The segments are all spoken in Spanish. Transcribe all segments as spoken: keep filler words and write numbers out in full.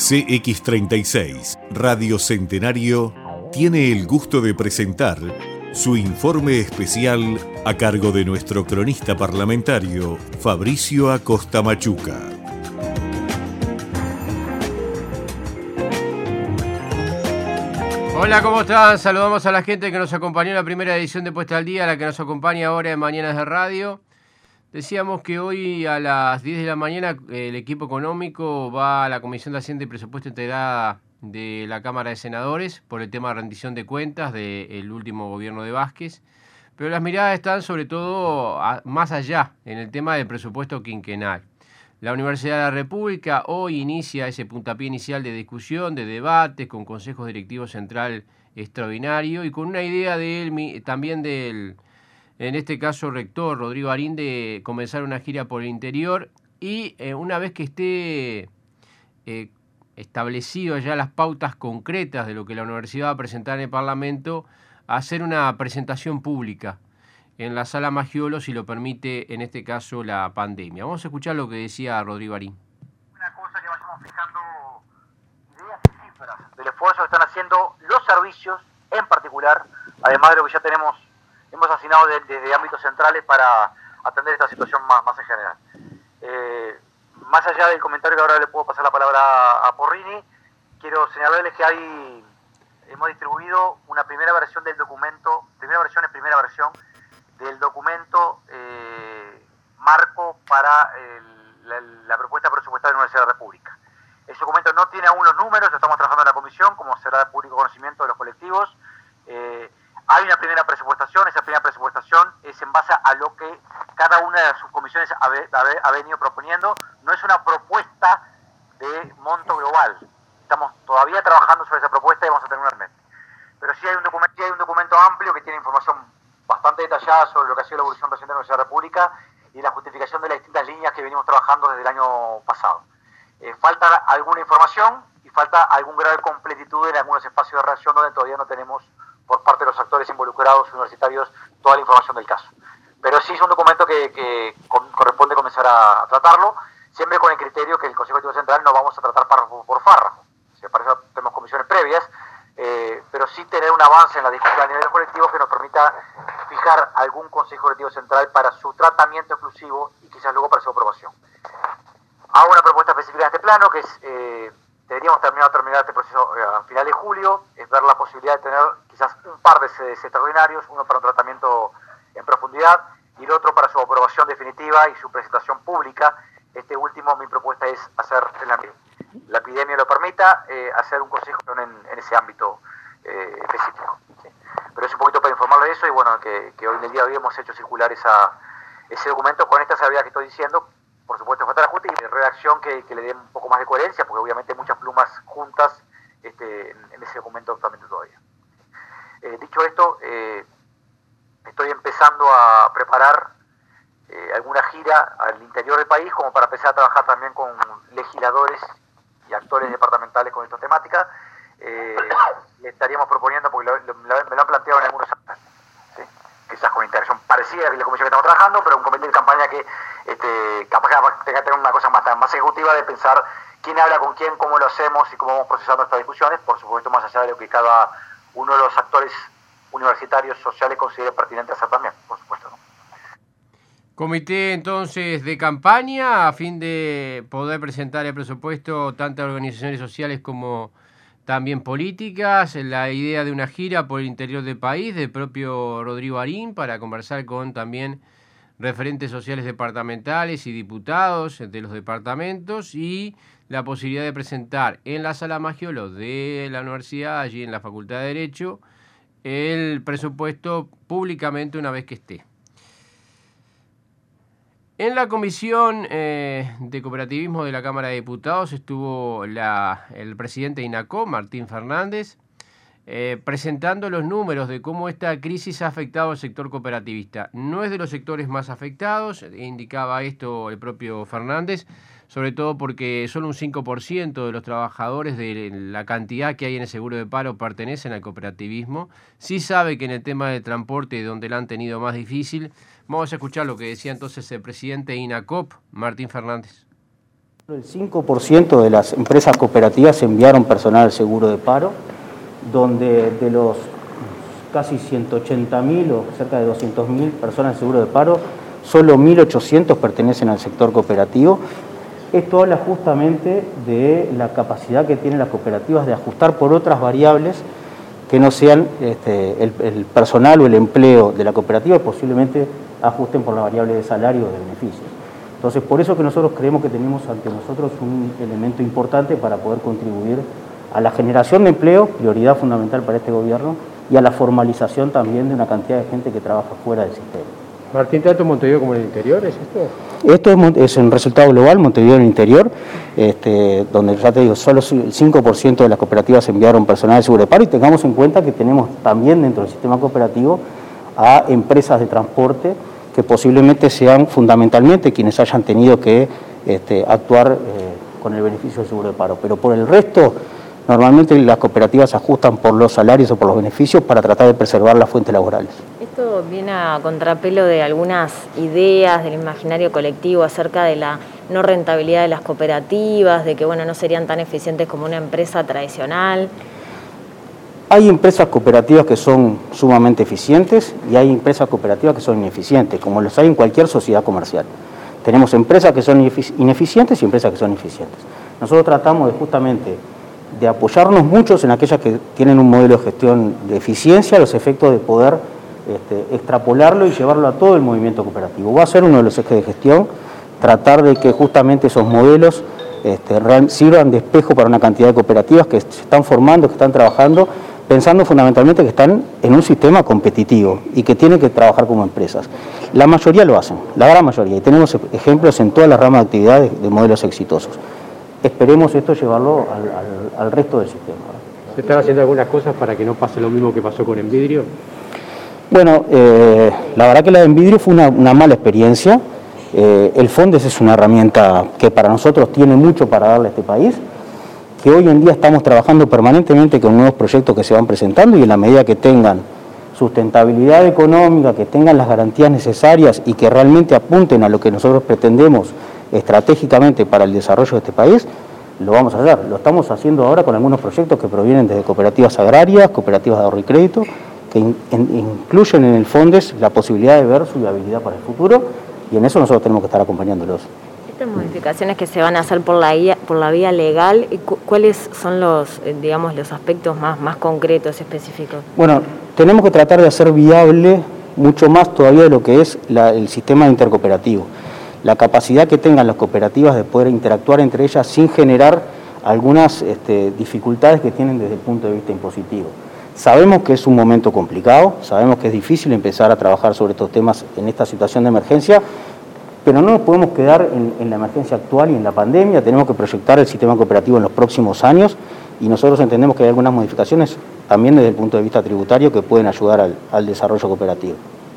C X treinta y seis, Radio Centenario, tiene el gusto de presentar su informe especial a cargo de nuestro cronista parlamentario, Fabricio Acosta Machuca. Hola, ¿cómo están? Saludamos a la gente que nos acompañó en la primera edición de Puesta al Día, a la que nos acompaña ahora en Mañanas de Radio. Decíamos que hoy a las diez de la mañana el equipo económico va a la Comisión de Hacienda y Presupuesto Integrada de la Cámara de Senadores por el tema de rendición de cuentas del último gobierno de Vázquez. Pero las miradas están sobre todo a, más allá, en el tema del presupuesto quinquenal. La Universidad de la República hoy inicia ese puntapié inicial de discusión, de debate, con Consejo Directivo Central extraordinario y con una idea de él, también del, en este caso, rector Rodrigo Arín, de comenzar una gira por el interior y eh, una vez que esté eh, establecido ya las pautas concretas de lo que la universidad va a presentar en el Parlamento, hacer una presentación pública en la Sala Maggiolo, si lo permite, en este caso, la pandemia. Vamos a escuchar lo que decía Rodrigo Arín. Una cosa que vayamos fijando ideas y cifras del esfuerzo que están haciendo los servicios, en particular, además de lo que ya tenemos, hemos asignado desde, desde ámbitos centrales para atender esta situación más, más en general. Eh, más allá del comentario que ahora le puedo pasar la palabra a Porrini, quiero señalarles que hay, hemos distribuido una primera versión del documento, primera versión es primera versión, del documento eh, marco para el, la, la propuesta presupuestaria de la Universidad de la República. Ese documento no tiene aún los números, estamos trabajando en la comisión, como será de público conocimiento de los colectivos. Eh, hay una primera presupuestación, esa primera presupuestación es en base a lo que cada una de sus comisiones ha, ha, ha venido proponiendo. No es una propuesta de monto global, estamos todavía trabajando sobre esa propuesta y vamos a tener una mente. Pero sí hay un documento, sí hay un documento amplio que tiene información bastante detallada sobre lo que ha sido la evolución reciente de la Universidad de la República y la justificación de las distintas líneas que venimos trabajando desde el año pasado. Eh, falta alguna información y falta algún grado de completitud en algunos espacios de reacción donde todavía no tenemos por parte de los actores involucrados universitarios toda la información del caso. Pero sí es un documento que, que con, corresponde comenzar a, a tratarlo, siempre con el criterio que el Consejo Directivo Central no vamos a tratar párrafo por párrafo. O sea, para eso tenemos comisiones previas, eh, pero sí tener un avance en la discusión a nivel de los colectivos que nos permita fijar algún Consejo Directivo Central para su tratamiento exclusivo y quizás luego para su aprobación. Hago una propuesta específica en este plano, que es, eh, deberíamos terminar, terminar este proceso eh, a final de julio, es ver la posibilidad de tener quizás un par de sedes extraordinarios, uno para un tratamiento en profundidad y el otro para su aprobación definitiva y su presentación pública. Este último, mi propuesta es hacer, en la, la epidemia lo permita, eh, hacer un consejo en, en ese ámbito eh, específico. ¿Sí? Pero es un poquito para informarle de eso y bueno, que, que hoy en el día de hoy hemos hecho circular esa, ese documento con esta salvedad que estoy diciendo. Por supuesto, falta el ajuste y de redacción que, que le dé un poco más de coherencia, porque obviamente hay muchas plumas juntas este, en, en ese documento actualmente todavía. Eh, dicho esto, eh, estoy empezando a preparar eh, alguna gira al interior del país, como para empezar a trabajar también con legisladores y actores departamentales con esta temática. Eh, le estaríamos proponiendo, porque lo, lo, me lo han planteado en algunos años, ¿sí? Quizás con interacción parecida a la comisión que estamos trabajando, pero un comité de campaña que este, capaz que tenga que tener una cosa más, más ejecutiva de pensar quién habla con quién, cómo lo hacemos y cómo vamos procesando estas discusiones, por supuesto más allá de lo que cada uno de los actores universitarios sociales considere pertinente hacer también, por supuesto, ¿no? Comité entonces de campaña a fin de poder presentar el presupuesto tanto a organizaciones sociales como también políticas, la idea de una gira por el interior del país del propio Rodrigo Arín para conversar con también referentes sociales departamentales y diputados de los departamentos y la posibilidad de presentar en la Sala Maggiolo de la universidad, allí en la Facultad de Derecho, el presupuesto públicamente una vez que esté. En la Comisión eh, de Cooperativismo de la Cámara de Diputados estuvo la, el presidente de INACOP, Martín Fernández, eh, presentando los números de cómo esta crisis ha afectado al sector cooperativista. No es de los sectores más afectados, indicaba esto el propio Fernández, sobre todo porque solo un cinco por ciento de los trabajadores de la cantidad que hay en el seguro de paro pertenecen al cooperativismo. Sí sabe que en el tema del transporte, donde la han tenido más difícil. Vamos a escuchar lo que decía entonces el presidente de INACOP, Martín Fernández. El cinco por ciento de las empresas cooperativas enviaron personal al seguro de paro, donde de los casi ciento ochenta mil o cerca de doscientas mil personas al seguro de paro, solo mil ochocientos pertenecen al sector cooperativo. Esto habla justamente de la capacidad que tienen las cooperativas de ajustar por otras variables que no sean este, el, el personal o el empleo de la cooperativa, posiblemente ajusten por la variable de salario o de beneficios. Entonces, por eso que nosotros creemos que tenemos ante nosotros un elemento importante para poder contribuir a la generación de empleo, prioridad fundamental para este gobierno, y a la formalización también de una cantidad de gente que trabaja fuera del sistema. Martín, ¿tanto Montevideo como en el interior es esto? Esto es, es un resultado global, Montevideo en el interior, este, donde ya te digo, solo el cinco por ciento de las cooperativas enviaron personal de seguro de paro, y tengamos en cuenta que tenemos también dentro del sistema cooperativo a empresas de transporte que posiblemente sean fundamentalmente quienes hayan tenido que este, actuar eh, con el beneficio del seguro de paro. Pero por el resto, normalmente las cooperativas ajustan por los salarios o por los beneficios para tratar de preservar las fuentes laborales. Esto viene a contrapelo de algunas ideas del imaginario colectivo acerca de la no rentabilidad de las cooperativas, de que bueno, no serían tan eficientes como una empresa tradicional. Hay empresas cooperativas que son sumamente eficientes y hay empresas cooperativas que son ineficientes, como los hay en cualquier sociedad comercial. Tenemos empresas que son ineficientes y empresas que son eficientes. Nosotros tratamos de justamente de apoyarnos muchos en aquellas que tienen un modelo de gestión de eficiencia, los efectos de poder este, extrapolarlo y llevarlo a todo el movimiento cooperativo. Va a ser uno de los ejes de gestión, tratar de que justamente esos modelos este, sirvan de espejo para una cantidad de cooperativas que se están formando, que están trabajando, pensando fundamentalmente que están en un sistema competitivo y que tienen que trabajar como empresas. La mayoría lo hacen, la gran mayoría, y tenemos ejemplos en todas las ramas de actividades de modelos exitosos. Esperemos esto llevarlo al, al, al resto del sistema. ¿Se están haciendo algunas cosas para que no pase lo mismo que pasó con Envidrio? Bueno, eh, la verdad que la de Envidrio fue una, una mala experiencia. Eh, el Fondes es una herramienta que para nosotros tiene mucho para darle a este país, que hoy en día estamos trabajando permanentemente con nuevos proyectos que se van presentando, y en la medida que tengan sustentabilidad económica, que tengan las garantías necesarias y que realmente apunten a lo que nosotros pretendemos estratégicamente para el desarrollo de este país, lo vamos a hacer. Lo estamos haciendo ahora con algunos proyectos que provienen desde cooperativas agrarias, cooperativas de ahorro y crédito, que in, in, incluyen en el Fondes la posibilidad de ver su viabilidad para el futuro, y en eso nosotros tenemos que estar acompañándolos. Estas modificaciones que se van a hacer por la vía, por la vía legal, ¿cuáles son los, digamos, los aspectos más, más concretos, específicos? Bueno, tenemos que tratar de hacer viable mucho más todavía de lo que es la, el sistema intercooperativo. La capacidad que tengan las cooperativas de poder interactuar entre ellas sin generar algunas este, dificultades que tienen desde el punto de vista impositivo. Sabemos que es un momento complicado, sabemos que es difícil empezar a trabajar sobre estos temas en esta situación de emergencia, pero no nos podemos quedar en, en la emergencia actual y en la pandemia. Tenemos que proyectar el sistema cooperativo en los próximos años, y nosotros entendemos que hay algunas modificaciones también desde el punto de vista tributario que pueden ayudar al, al desarrollo cooperativo.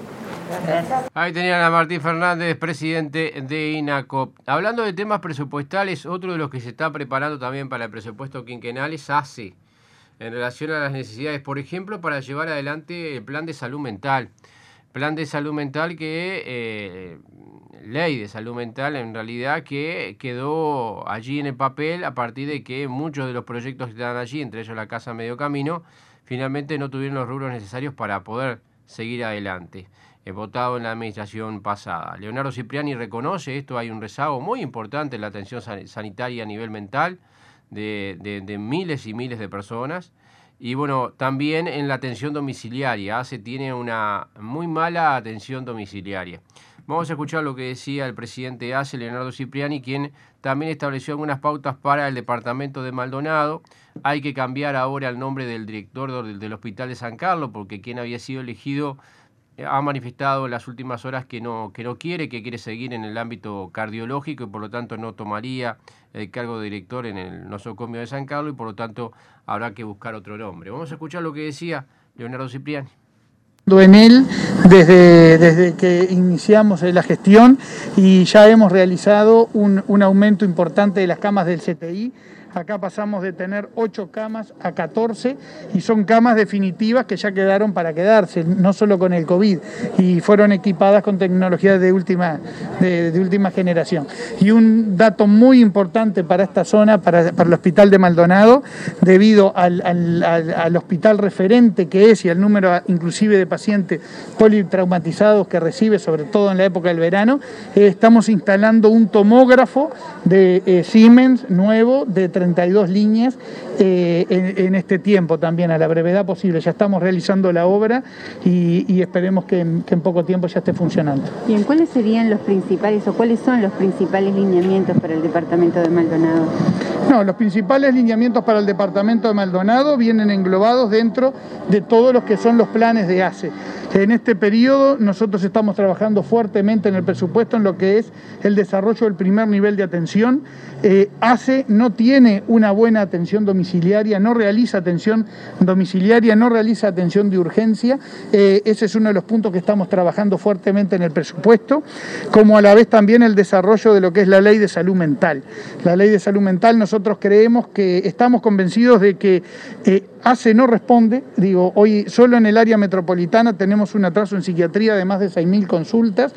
Ahí tenían a Martín Fernández, presidente de INACOP. Hablando de temas presupuestales, otro de los que se está preparando también para el presupuesto quinquenal es ACE, en relación a las necesidades, por ejemplo, para llevar adelante el plan de salud mental. Plan de salud mental que, eh, ley de salud mental en realidad, que quedó allí en el papel a partir de que muchos de los proyectos que están allí, entre ellos la Casa Medio Camino, finalmente no tuvieron los rubros necesarios para poder seguir adelante. He votado en la administración pasada. Leonardo Cipriani reconoce esto, hay un rezago muy importante en la atención sanitaria a nivel mental de, de, de miles y miles de personas. Y bueno, también en la atención domiciliaria. ACE tiene una muy mala atención domiciliaria. Vamos a escuchar lo que decía el presidente de ACE, Leonardo Cipriani, quien también estableció algunas pautas para el departamento de Maldonado. Hay que cambiar ahora el nombre del director del, del Hospital de San Carlos, porque quien había sido elegido ha manifestado en las últimas horas que no, que no quiere, que quiere seguir en el ámbito cardiológico y por lo tanto no tomaría el cargo de director en el nosocomio de San Carlos, y por lo tanto habrá que buscar otro nombre. Vamos a escuchar lo que decía Leonardo Cipriani. En él desde, desde que iniciamos la gestión, y ya hemos realizado un, un aumento importante de las camas del C T I. Acá pasamos de tener ocho camas a catorce y son camas definitivas que ya quedaron para quedarse, no solo con el COVID, y fueron equipadas con tecnología de última, de, de última generación. Y un dato muy importante para esta zona, para, para el Hospital de Maldonado, debido al, al, al, al hospital referente que es y al número inclusive de pacientes politraumatizados que recibe, sobre todo en la época del verano, eh, estamos instalando un tomógrafo de eh, Siemens nuevo de treinta y dos líneas eh, en, en este tiempo también, a la brevedad posible. Ya estamos realizando la obra y, y esperemos que en, que en poco tiempo ya esté funcionando. Bien, ¿cuáles serían los principales o cuáles son los principales lineamientos para el departamento de Maldonado? No, los principales lineamientos para el departamento de Maldonado vienen englobados dentro de todos los que son los planes de A C E. En este periodo nosotros estamos trabajando fuertemente en el presupuesto en lo que es el desarrollo del primer nivel de atención. Eh, A C E no tiene una buena atención domiciliaria, no realiza atención domiciliaria, no realiza atención de urgencia. Eh, ese es uno de los puntos que estamos trabajando fuertemente en el presupuesto, como a la vez también el desarrollo de lo que es la ley de salud mental. La ley de salud mental, nosotros creemos que estamos convencidos de que eh, A C E no responde. Digo, hoy solo en el área metropolitana tenemos un atraso en psiquiatría de más de seis mil consultas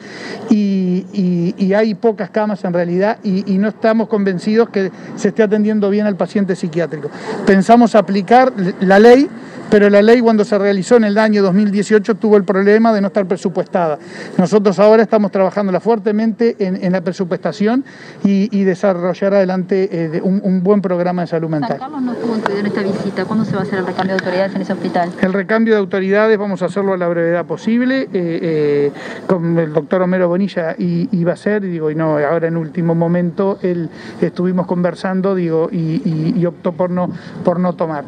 y, y, y hay pocas camas en realidad y, y no estamos convencidos que se esté atendiendo bien al paciente psiquiátrico. Pensamos aplicar la ley, pero la ley cuando se realizó en el año dos mil dieciocho tuvo el problema de no estar presupuestada. Nosotros ahora estamos trabajándola fuertemente en, en la presupuestación y, y desarrollar adelante eh, un, un buen programa de salud mental. San Carlos no estuvo incluido en esta visita. ¿Cuándo se va a hacer el recambio de autoridades en ese hospital? El recambio de autoridades vamos a hacerlo a la brevedad posible, eh, eh, con el doctor Homero Bonilla y, y va a ser, digo, y no, ahora en último momento él, estuvimos conversando, digo, y, y, y optó por no, por no tomar.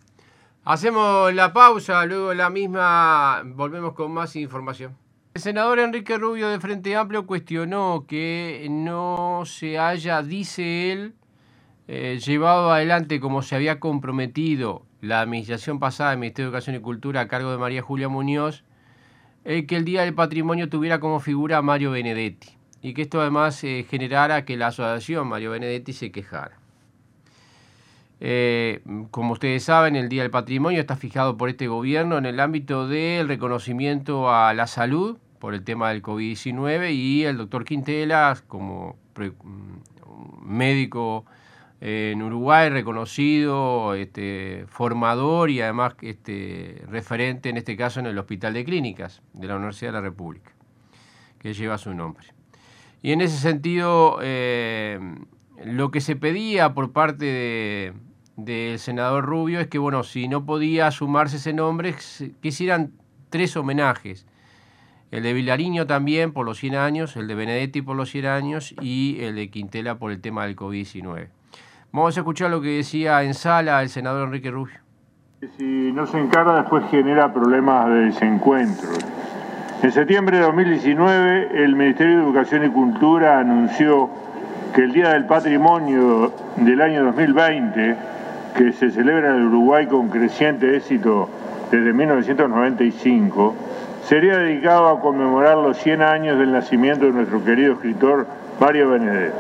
Hacemos la pausa, luego la misma volvemos con más información. El senador Enrique Rubio de Frente Amplio cuestionó que no se haya, dice él, eh, llevado adelante como se había comprometido la administración pasada del Ministerio de Educación y Cultura a cargo de María Julia Muñoz, eh, que el Día del Patrimonio tuviera como figura a Mario Benedetti y que esto además eh, generara que la asociación Mario Benedetti se quejara. Eh, como ustedes saben, el Día del Patrimonio está fijado por este gobierno en el ámbito del reconocimiento a la salud por el tema del COVID diecinueve y el doctor Quintela como pre, médico eh, en Uruguay reconocido, este, formador y además este, referente en este caso en el Hospital de Clínicas de la Universidad de la República, que lleva su nombre. Y en ese sentido, eh, lo que se pedía por parte de del senador Rubio es que, bueno, si no podía sumarse ese nombre, que hicieran tres homenajes. El de Vilariño también por los cien años, el de Benedetti por los cien años y el de Quintela por el tema del COVID diecinueve. Vamos a escuchar lo que decía en sala el senador Enrique Rubio. Si no se encara, después genera problemas de desencuentro. En septiembre de dos mil diecinueve, el Ministerio de Educación y Cultura anunció que el Día del Patrimonio del año dos mil veinte, que se celebra en el Uruguay con creciente éxito desde mil novecientos noventa y cinco, sería dedicado a conmemorar los cien años del nacimiento de nuestro querido escritor Mario Benedetti.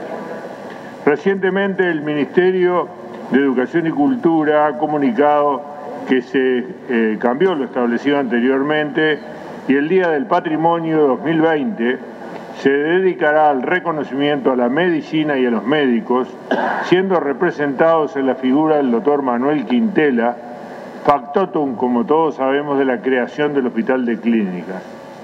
Recientemente el Ministerio de Educación y Cultura ha comunicado que se eh, cambió lo establecido anteriormente y el Día del Patrimonio dos mil veinte se dedicará al reconocimiento a la medicina y a los médicos, siendo representados en la figura del doctor Manuel Quintela, factotum, como todos sabemos, de la creación del Hospital de Clínicas.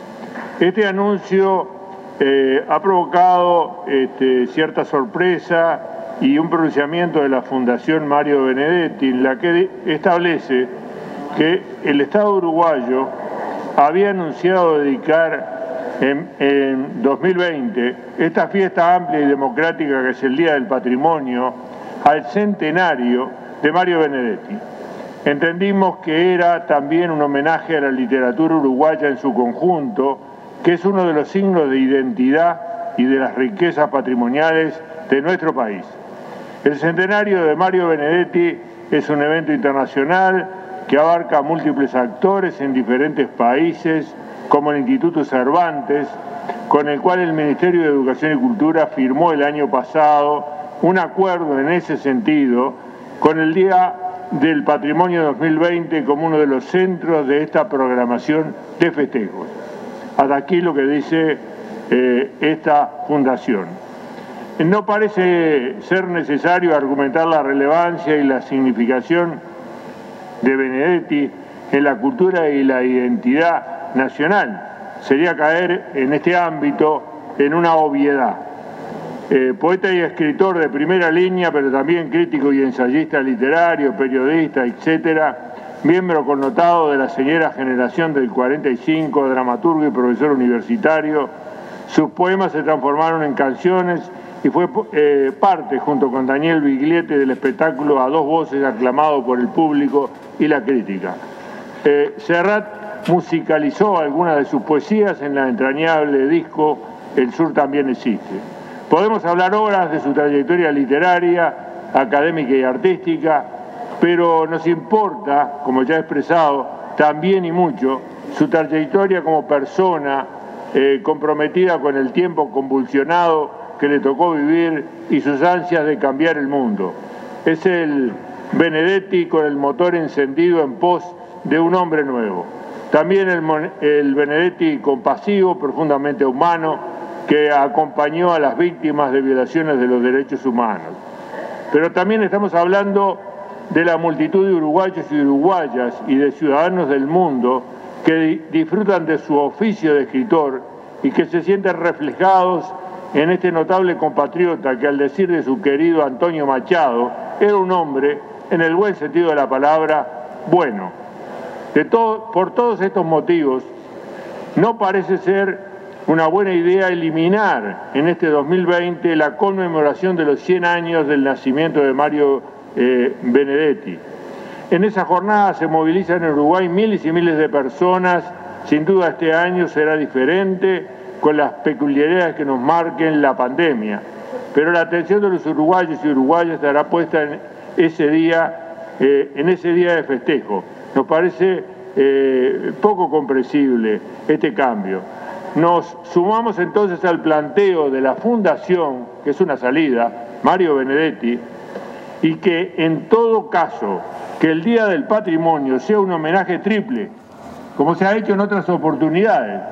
Este anuncio eh, ha provocado este, cierta sorpresa y un pronunciamiento de la Fundación Mario Benedetti, en la que establece que el Estado uruguayo había anunciado dedicar En, en dos mil veinte, esta fiesta amplia y democrática que es el Día del Patrimonio, al centenario de Mario Benedetti. Entendimos que era también un homenaje a la literatura uruguaya en su conjunto, que es uno de los signos de identidad y de las riquezas patrimoniales de nuestro país. El centenario de Mario Benedetti es un evento internacional que abarca a múltiples actores en diferentes países, como el Instituto Cervantes, con el cual el Ministerio de Educación y Cultura firmó el año pasado un acuerdo en ese sentido con el Día del Patrimonio dos mil veinte como uno de los centros de esta programación de festejos. Hasta aquí lo que dice eh, esta fundación. No parece ser necesario argumentar la relevancia y la significación de Benedetti en la cultura y la identidad nacional. Sería caer en este ámbito en una obviedad. Eh, poeta y escritor de primera línea, pero también crítico y ensayista literario, periodista, etcétera, miembro connotado de la señera generación del cuarenta y cinco, dramaturgo y profesor universitario, sus poemas se transformaron en canciones y fue eh, parte, junto con Daniel Biglietti, del espectáculo a dos voces aclamado por el público y la crítica. Eh, Serrat musicalizó algunas de sus poesías en la entrañable disco El Sur también existe. Podemos hablar horas de su trayectoria literaria, académica y artística, pero nos importa, como ya he expresado, también y mucho, su trayectoria como persona eh, comprometida con el tiempo convulsionado que le tocó vivir y sus ansias de cambiar el mundo. Es el Benedetti con el motor encendido en pos de un hombre nuevo. También el, el Benedetti compasivo, profundamente humano, que acompañó a las víctimas de violaciones de los derechos humanos. Pero también estamos hablando de la multitud de uruguayos y uruguayas y de ciudadanos del mundo que disfrutan de su oficio de escritor y que se sienten reflejados en este notable compatriota que, al decir de su querido Antonio Machado, era un hombre, en el buen sentido de la palabra, bueno. De todo, por todos estos motivos, no parece ser una buena idea eliminar en este dos mil veinte la conmemoración de los cien años del nacimiento de Mario eh, Benedetti. En esa jornada se movilizan en Uruguay miles y miles de personas. Sin duda este año será diferente, con las peculiaridades que nos marquen la pandemia. Pero la atención de los uruguayos y uruguayas estará puesta en ese día, eh, en ese día de festejo. Nos parece eh, poco comprensible este cambio. Nos sumamos entonces al planteo de la Fundación, que es una salida, Mario Benedetti, y que en todo caso, que el Día del Patrimonio sea un homenaje triple, como se ha hecho en otras oportunidades,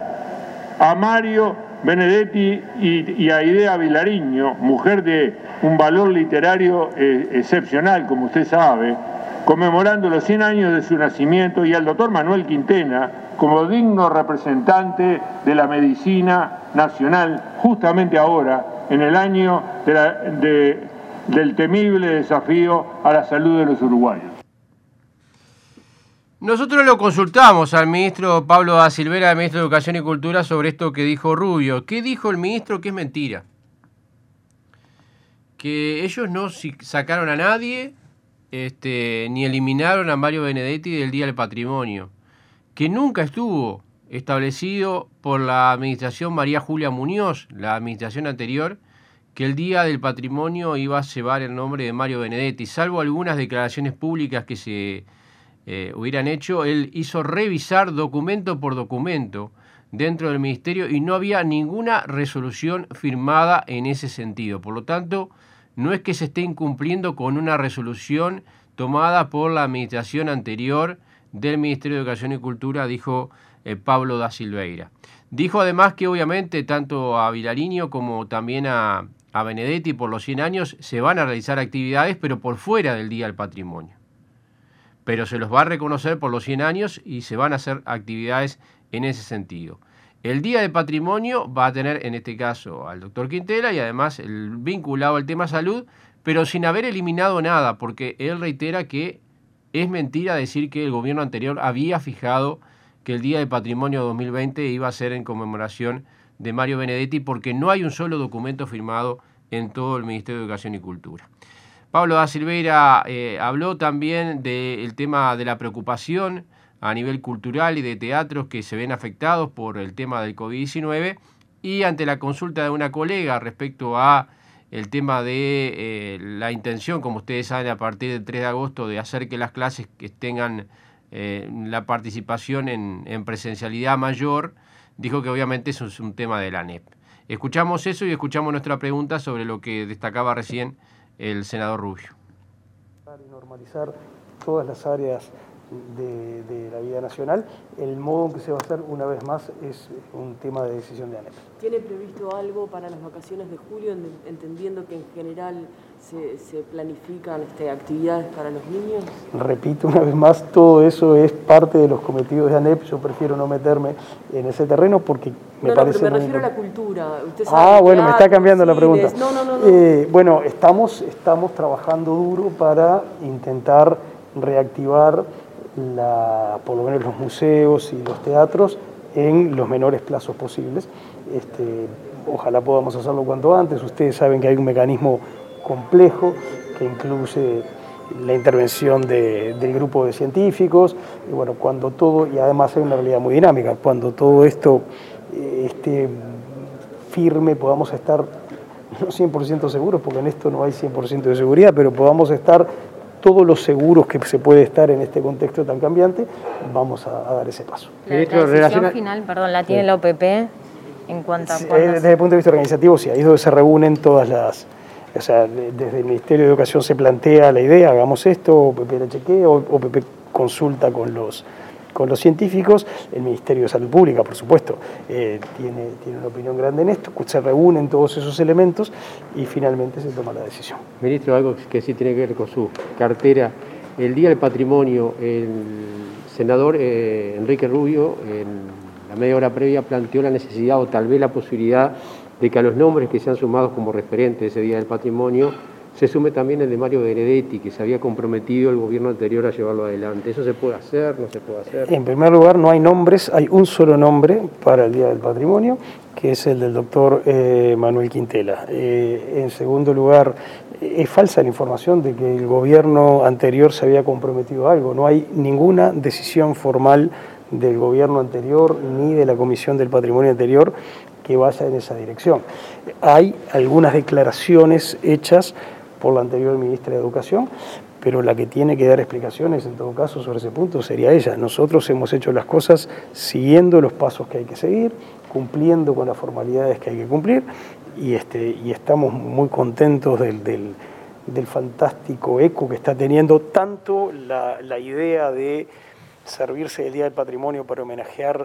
a Mario Benedetti y, y a Idea Vilariño, mujer de un valor literario eh, excepcional, como usted sabe, conmemorando los cien años de su nacimiento, y al doctor Manuel Quintena como digno representante de la medicina nacional, justamente ahora, en el año de la, de, del temible desafío a la salud de los uruguayos. Nosotros lo consultamos al ministro Pablo da Silveira, el ministro de Educación y Cultura, sobre esto que dijo Rubio. ¿Qué dijo el ministro? Que es mentira. Que ellos no sacaron a nadie, este, ni eliminaron a Mario Benedetti del Día del Patrimonio. Que nunca estuvo establecido por la administración María Julia Muñoz, la administración anterior, que el Día del Patrimonio iba a llevar el nombre de Mario Benedetti. Salvo algunas declaraciones públicas que se eh, hubieran hecho, él hizo revisar documento por documento dentro del ministerio y no había ninguna resolución firmada en ese sentido. Por lo tanto, no es que se esté incumpliendo con una resolución tomada por la administración anterior del Ministerio de Educación y Cultura, dijo eh, Pablo da Silveira. Dijo además que obviamente tanto a Vilariño como también a, a Benedetti por los cien años se van a realizar actividades, pero por fuera del Día del Patrimonio. Pero se los va a reconocer por los cien años y se van a hacer actividades en ese sentido. El Día del Patrimonio va a tener en este caso al doctor Quintela y además el vinculado al tema salud, pero sin haber eliminado nada, porque él reitera que es mentira decir que el gobierno anterior había fijado que el Día del Patrimonio dos mil veinte iba a ser en conmemoración de Mario Benedetti, porque no hay un solo documento firmado en todo el Ministerio de Educación y Cultura. Pablo da Silveira eh, habló también del tema de la preocupación a nivel cultural y de teatros que se ven afectados por el tema del COVID diecinueve, y ante la consulta de una colega respecto a el tema de eh, la intención, como ustedes saben, a partir del tres de agosto, de hacer que las clases que tengan eh, la participación en, en presencialidad mayor, dijo que obviamente eso es un tema de la A N E P. Escuchamos eso y escuchamos nuestra pregunta sobre lo que destacaba recién el senador Rubio. Normalizar todas las áreas de, de la vida nacional. El modo en que se va a hacer, una vez más, es un tema de decisión de ANEP. ¿Tiene previsto algo para las vacaciones de julio, entendiendo que en general se, se planifican este, actividades para los niños? Repito una vez más, todo eso es parte de los cometidos de ANEP. Yo prefiero no meterme en ese terreno porque me no, parece... No, pero me refiero muy... a la cultura. ¿Usted sabe ah, bueno, teatro, me está cambiando cines? la pregunta. No, no, no. no. Eh, bueno, estamos, estamos trabajando duro para intentar reactivar La, por lo menos los museos y los teatros en los menores plazos posibles. Este, ojalá podamos hacerlo cuanto antes. Ustedes saben que hay un mecanismo complejo que incluye la intervención de, del grupo de científicos, y bueno, cuando todo, y además hay una realidad muy dinámica, cuando todo esto eh, esté firme, podamos estar, no cien por ciento seguros, porque en esto no hay cien por ciento de seguridad, pero podamos estar todos los seguros que se puede estar en este contexto tan cambiante, vamos a, a dar ese paso. La, la decisión relaciona... final, perdón, la tiene sí. la O P P en cuanto a... Sí, desde el punto de vista organizativo, sí, ahí es donde se reúnen todas las... O sea, desde el Ministerio de Educación se plantea la idea, hagamos esto, O P P la chequea, O P P consulta con los, con los científicos, el Ministerio de Salud Pública, por supuesto, eh, tiene, tiene una opinión grande en esto, se reúnen todos esos elementos y finalmente se toma la decisión. Ministro, algo que sí tiene que ver con su cartera, el Día del Patrimonio, el senador eh, Enrique Rubio, en la media hora previa, planteó la necesidad o tal vez la posibilidad de que a los nombres que se han sumado como referente de ese Día del Patrimonio se sume también el de Mario Benedetti, que se había comprometido el gobierno anterior a llevarlo adelante. ¿Eso se puede hacer? ¿No se puede hacer? En primer lugar, no hay nombres, hay un solo nombre para el Día del Patrimonio, que es el del doctor eh, Manuel Quintela. Eh, en segundo lugar, es falsa la información de que el gobierno anterior se había comprometido a algo. No hay ninguna decisión formal del gobierno anterior ni de la Comisión del Patrimonio anterior que vaya en esa dirección. Hay algunas declaraciones hechas por la anterior ministra de Educación, pero la que tiene que dar explicaciones en todo caso sobre ese punto sería ella. Nosotros hemos hecho las cosas siguiendo los pasos que hay que seguir, cumpliendo con las formalidades que hay que cumplir, y, este, y estamos muy contentos del, del, del fantástico eco que está teniendo tanto la, la idea de servirse del Día del Patrimonio para homenajear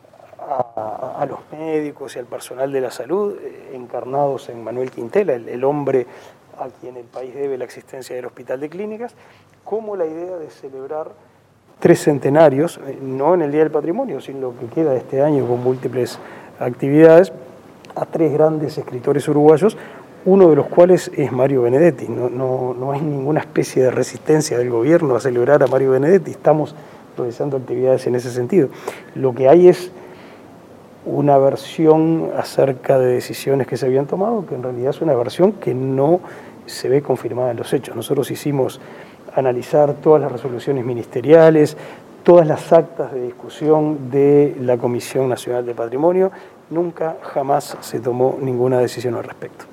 a, a los médicos y al personal de la salud, eh, encarnados en Manuel Quintela, el, el hombre a quien el país debe la existencia del Hospital de Clínicas, como la idea de celebrar tres centenarios, eh, no en el Día del Patrimonio, sino lo que queda de este año con múltiples actividades, a tres grandes escritores uruguayos, uno de los cuales es Mario Benedetti. No, no, no hay ninguna especie de resistencia del gobierno a celebrar a Mario Benedetti, estamos realizando actividades en ese sentido. Lo que hay es una versión acerca de decisiones que se habían tomado, que en realidad es una versión que no se ve confirmada en los hechos. Nosotros hicimos analizar todas las resoluciones ministeriales, todas las actas de discusión de la Comisión Nacional de Patrimonio. Nunca, jamás se tomó ninguna decisión al respecto.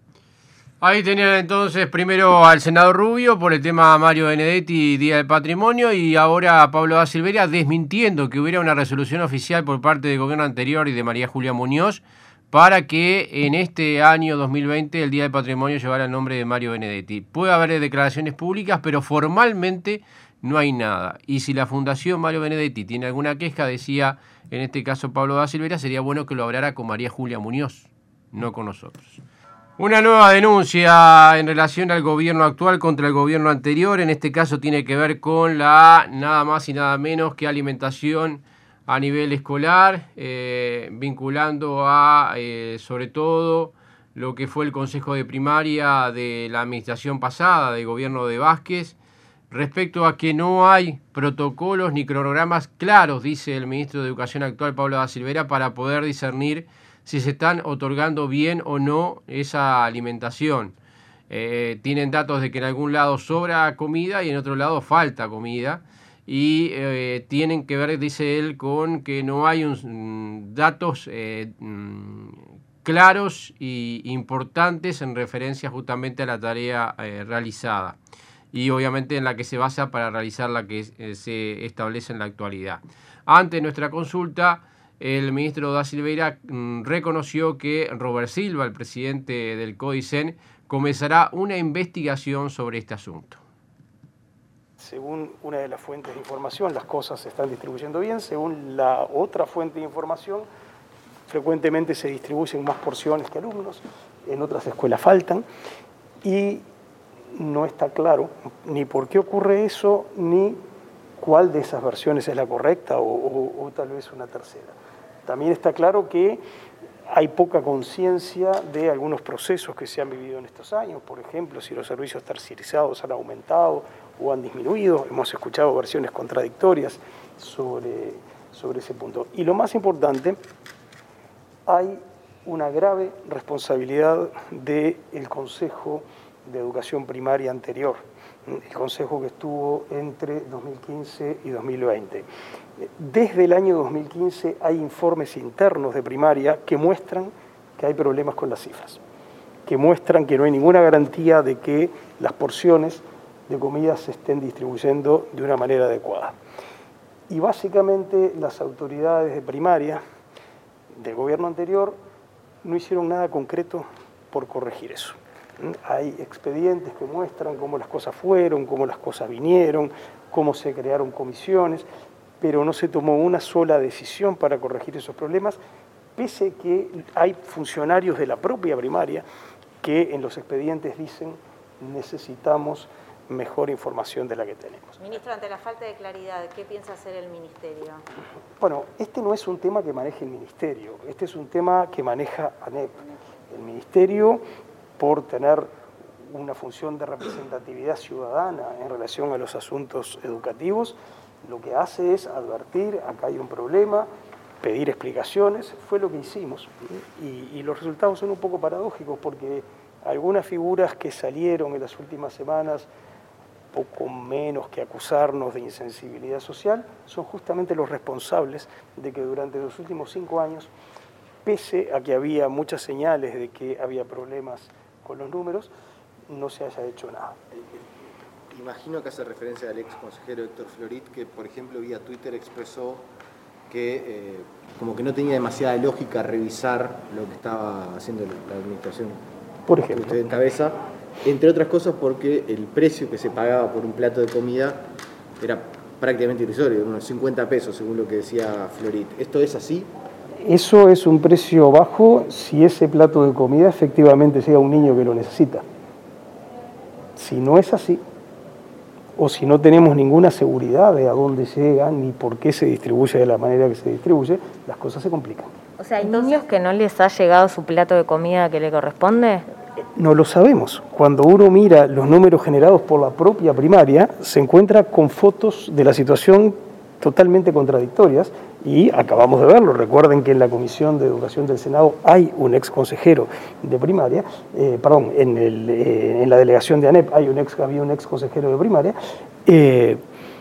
Ahí tenían entonces primero al senador Rubio por el tema Mario Benedetti, Día del Patrimonio, y ahora a Pablo da Silveira desmintiendo que hubiera una resolución oficial por parte del gobierno anterior y de María Julia Muñoz para que en este año dos mil veinte el Día del Patrimonio llevara el nombre de Mario Benedetti. Puede haber declaraciones públicas, pero formalmente no hay nada. Y si la Fundación Mario Benedetti tiene alguna queja, decía en este caso Pablo da Silveira, sería bueno que lo hablara con María Julia Muñoz, no con nosotros. Una nueva denuncia en relación al gobierno actual contra el gobierno anterior. En este caso tiene que ver con la nada más y nada menos que alimentación a nivel escolar, eh, vinculando a, eh, sobre todo, lo que fue el Consejo de Primaria de la administración pasada, del gobierno de Vázquez, respecto a que no hay protocolos ni cronogramas claros, dice el ministro de Educación actual, Pablo da Silveira, para poder discernir si se están otorgando bien o no esa alimentación. Eh, tienen datos de que en algún lado sobra comida y en otro lado falta comida. Y eh, tienen que ver, dice él, con que no hay un, datos eh, claros y importantes en referencia justamente a la tarea eh, realizada. Y obviamente en la que se basa para realizar la que eh, se establece en la actualidad. Ante nuestra consulta, el ministro da Silveira mmm, reconoció que Robert Silva, el presidente del CODICEN, comenzará una investigación sobre este asunto. Según una de las fuentes de información, las cosas se están distribuyendo bien. Según la otra fuente de información, frecuentemente se distribuyen más porciones que alumnos, en otras escuelas faltan, y no está claro ni por qué ocurre eso, ni cuál de esas versiones es la correcta o, o, o tal vez una tercera. También está claro que hay poca conciencia de algunos procesos que se han vivido en estos años, por ejemplo, si los servicios terciarizados han aumentado o han disminuido. Hemos escuchado versiones contradictorias sobre, sobre ese punto. Y lo más importante, hay una grave responsabilidad del Consejo de Educación Primaria anterior, el Consejo que estuvo entre dos mil quince y dos mil veinte. Desde el año dos mil quince hay informes internos de primaria que muestran que hay problemas con las cifras, que muestran que no hay ninguna garantía de que las porciones de comida se estén distribuyendo de una manera adecuada. Y básicamente las autoridades de primaria del gobierno anterior no hicieron nada concreto por corregir eso. Hay expedientes que muestran cómo las cosas fueron, cómo las cosas vinieron, cómo se crearon comisiones, pero no se tomó una sola decisión para corregir esos problemas, pese a que hay funcionarios de la propia primaria que en los expedientes dicen necesitamos mejor información de la que tenemos. Ministro, ante la falta de claridad, ¿qué piensa hacer el Ministerio? Bueno, este no es un tema que maneje el Ministerio, este es un tema que maneja ANEP. El Ministerio, por tener una función de representatividad ciudadana en relación a los asuntos educativos, lo que hace es advertir, acá hay un problema, pedir explicaciones, fue lo que hicimos. Y, y los resultados son un poco paradójicos porque algunas figuras que salieron en las últimas semanas, poco menos que acusarnos de insensibilidad social, son justamente los responsables de que durante los últimos cinco años, pese a que había muchas señales de que había problemas con los números, no se haya hecho nada. Imagino que hace referencia al ex consejero Héctor Florit, que por ejemplo vía Twitter expresó que eh, como que no tenía demasiada lógica revisar lo que estaba haciendo la administración por ejemplo. que usted encabeza, entre otras cosas porque el precio que se pagaba por un plato de comida era prácticamente irrisorio, unos cincuenta pesos según lo que decía Florit. ¿Esto es así? Eso es un precio bajo si ese plato de comida efectivamente llega a un niño que lo necesita. Si no es así, o si no tenemos ninguna seguridad de a dónde llega ni por qué se distribuye de la manera que se distribuye, las cosas se complican. O sea, ¿hay niños que no les ha llegado su plato de comida que le corresponde? No lo sabemos. Cuando uno mira los números generados por la propia primaria, se encuentra con fotos de la situación totalmente contradictorias y acabamos de verlo. Recuerden que en la Comisión de Educación del Senado hay un ex consejero de primaria, eh, perdón, en, el, eh, en la delegación de ANEP hay un ex, había un ex consejero de primaria. Eh,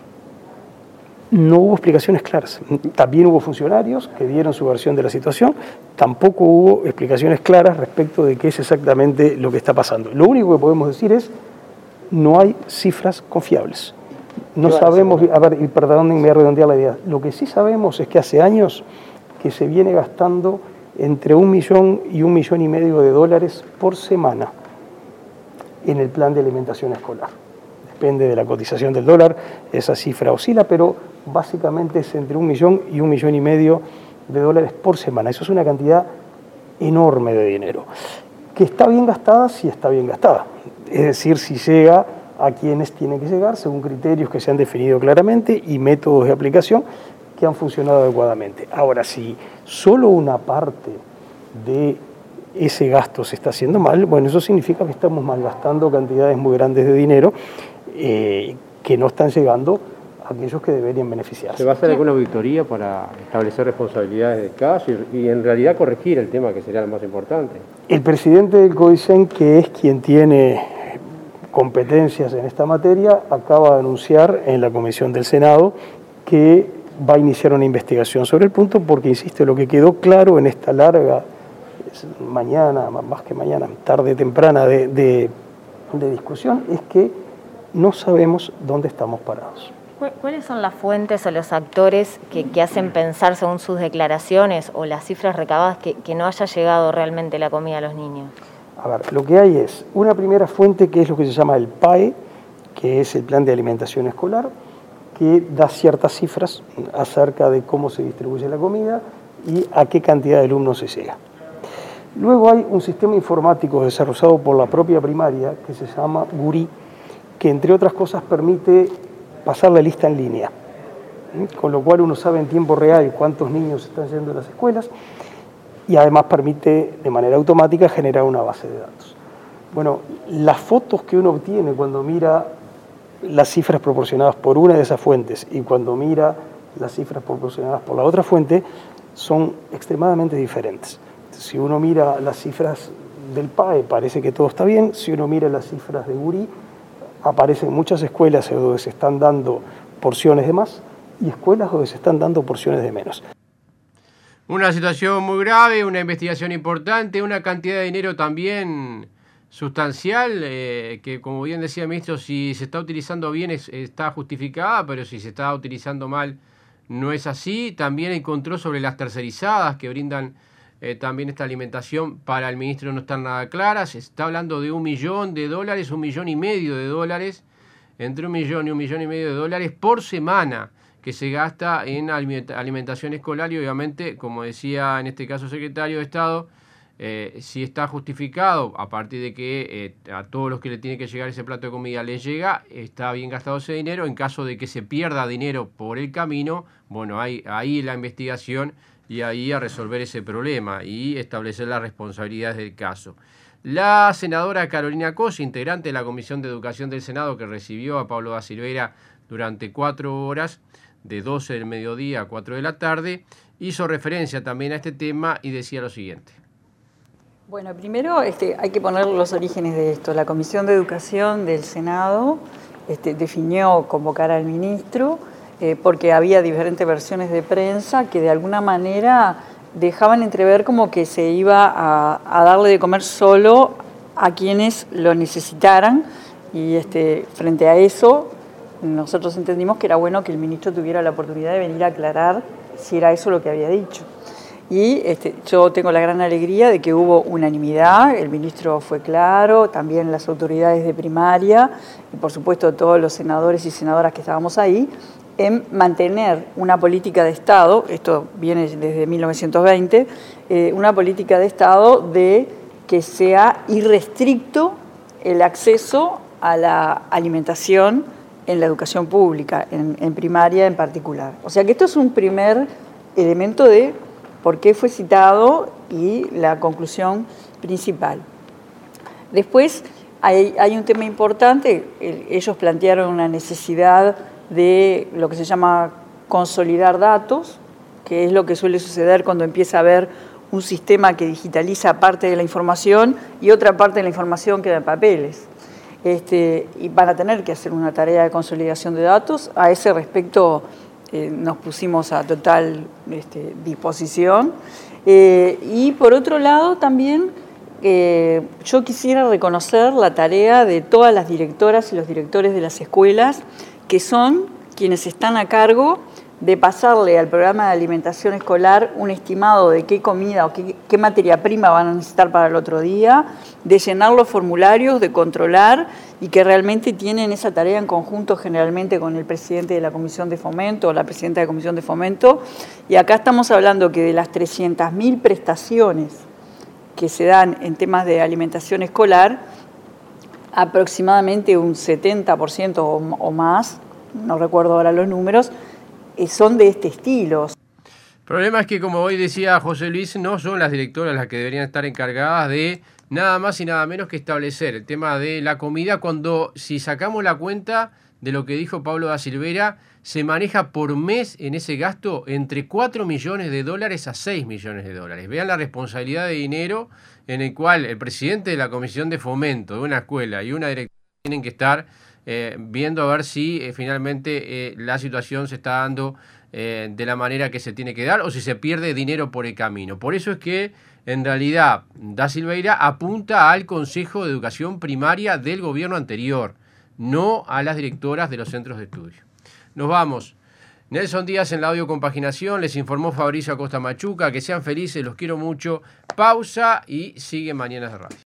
no hubo explicaciones claras. También hubo funcionarios que dieron su versión de la situación, tampoco hubo explicaciones claras respecto de qué es exactamente lo que está pasando. Lo único que podemos decir es no hay cifras confiables. No sabemos, a ver, y perdónenme, voy a redondear la idea. Lo que sí sabemos es que hace años que se viene gastando entre un millón y un millón y medio de dólares por semana en el plan de alimentación escolar. Depende de la cotización del dólar, esa cifra oscila, pero básicamente es entre un millón y un millón y medio de dólares por semana. Eso es una cantidad enorme de dinero. Que está bien gastada, sí está bien gastada. Es decir, si llega a quienes tienen que llegar según criterios que se han definido claramente y métodos de aplicación que han funcionado adecuadamente. Ahora, si solo una parte de ese gasto se está haciendo mal, bueno, eso significa que estamos malgastando cantidades muy grandes de dinero eh, que no están llegando a aquellos que deberían beneficiarse. ¿Se va a hacer alguna auditoría para establecer responsabilidades de caso y, y en realidad corregir el tema que sería lo más importante? El presidente del CODICEN, que es quien tiene competencias en esta materia, acaba de anunciar en la Comisión del Senado que va a iniciar una investigación sobre el punto porque, insisto, lo que quedó claro en esta larga mañana, más que mañana, tarde temprana de, de, de discusión, es que no sabemos dónde estamos parados. ¿Cuáles son las fuentes o los actores que, que hacen pensar, según sus declaraciones o las cifras recabadas, que, que no haya llegado realmente la comida a los niños? A ver, lo que hay es una primera fuente que es lo que se llama el P A E, que es el Plan de Alimentación Escolar, que da ciertas cifras acerca de cómo se distribuye la comida y a qué cantidad de alumnos se llega. Luego hay un sistema informático desarrollado por la propia primaria que se llama Gurí, que entre otras cosas permite pasar la lista en línea, con lo cual uno sabe en tiempo real cuántos niños están yendo a las escuelas y además permite de manera automática generar una base de datos. Bueno, las fotos que uno obtiene cuando mira las cifras proporcionadas por una de esas fuentes y cuando mira las cifras proporcionadas por la otra fuente son extremadamente diferentes. Si uno mira las cifras del P A E parece que todo está bien, si uno mira las cifras de Gurí aparecen muchas escuelas donde se están dando porciones de más y escuelas donde se están dando porciones de menos. Una situación muy grave, una investigación importante, una cantidad de dinero también sustancial, eh, que como bien decía el ministro, si se está utilizando bien es, está justificada, pero si se está utilizando mal no es así. También encontró sobre las tercerizadas que brindan eh, también esta alimentación, para el ministro no están nada claras. Se está hablando de un millón de dólares, un millón y medio de dólares, entre un millón y un millón y medio de dólares por semana que se gasta en alimentación escolar y obviamente, como decía en este caso el secretario de Estado, eh, si está justificado a partir de que eh, a todos los que le tiene que llegar ese plato de comida les llega, está bien gastado ese dinero. En caso de que se pierda dinero por el camino, bueno, hay ahí la investigación y ahí a resolver ese problema y establecer las responsabilidades del caso. La senadora Carolina Cos, integrante de la Comisión de Educación del Senado, que recibió a Pablo da Silveira durante cuatro horas, de doce del mediodía a cuatro de la tarde, hizo referencia también a este tema y decía lo siguiente. Bueno, primero este, hay que poner los orígenes de esto. La Comisión de Educación del Senado este, definió convocar al ministro eh, porque había diferentes versiones de prensa que de alguna manera dejaban entrever como que se iba a, a darle de comer solo a quienes lo necesitaran y este, frente a eso nosotros entendimos que era bueno que el ministro tuviera la oportunidad de venir a aclarar si era eso lo que había dicho. Y este, yo tengo la gran alegría de que hubo unanimidad, el ministro fue claro, también las autoridades de primaria y por supuesto todos los senadores y senadoras que estábamos ahí, en mantener una política de Estado, esto viene desde mil novecientos veinte, eh, una política de Estado de que sea irrestricto el acceso a la alimentación en la educación pública, en, en primaria en particular. O sea que esto es un primer elemento de por qué fue citado y la conclusión principal. Después hay, hay un tema importante, el, ellos plantearon una necesidad de lo que se llama consolidar datos, que es lo que suele suceder cuando empieza a haber un sistema que digitaliza parte de la información y otra parte de la información queda en papeles. Este, y van a tener que hacer una tarea de consolidación de datos. A ese respecto eh, nos pusimos a total este, disposición. Eh, y por otro lado también eh, yo quisiera reconocer la tarea de todas las directoras y los directores de las escuelas, que son quienes están a cargo de pasarle al programa de alimentación escolar un estimado de qué comida o qué, qué materia prima van a necesitar para el otro día, de llenar los formularios, de controlar y que realmente tienen esa tarea en conjunto generalmente con el presidente de la Comisión de Fomento o la presidenta de la Comisión de Fomento. Y acá estamos hablando que de las trescientas mil prestaciones que se dan en temas de alimentación escolar, aproximadamente un setenta por ciento o, o más, no recuerdo ahora los números, son de este estilo. El problema es que, como hoy decía José Luis, no son las directoras las que deberían estar encargadas de nada más y nada menos que establecer el tema de la comida, cuando, si sacamos la cuenta de lo que dijo Pablo da Silveira, se maneja por mes en ese gasto entre cuatro millones de dólares a seis millones de dólares. Vean la responsabilidad de dinero en el cual el presidente de la Comisión de Fomento de una escuela y una directora tienen que estar Eh, viendo a ver si eh, finalmente eh, la situación se está dando eh, de la manera que se tiene que dar o si se pierde dinero por el camino. Por eso es que en realidad da Silveira apunta al Consejo de Educación Primaria del gobierno anterior, no a las directoras de los centros de estudio. Nos vamos. Nelson Díaz en la audio compaginación, les informó Fabricio Acosta Machuca. Que sean felices, los quiero mucho. Pausa y sigue Mañanas de Radio.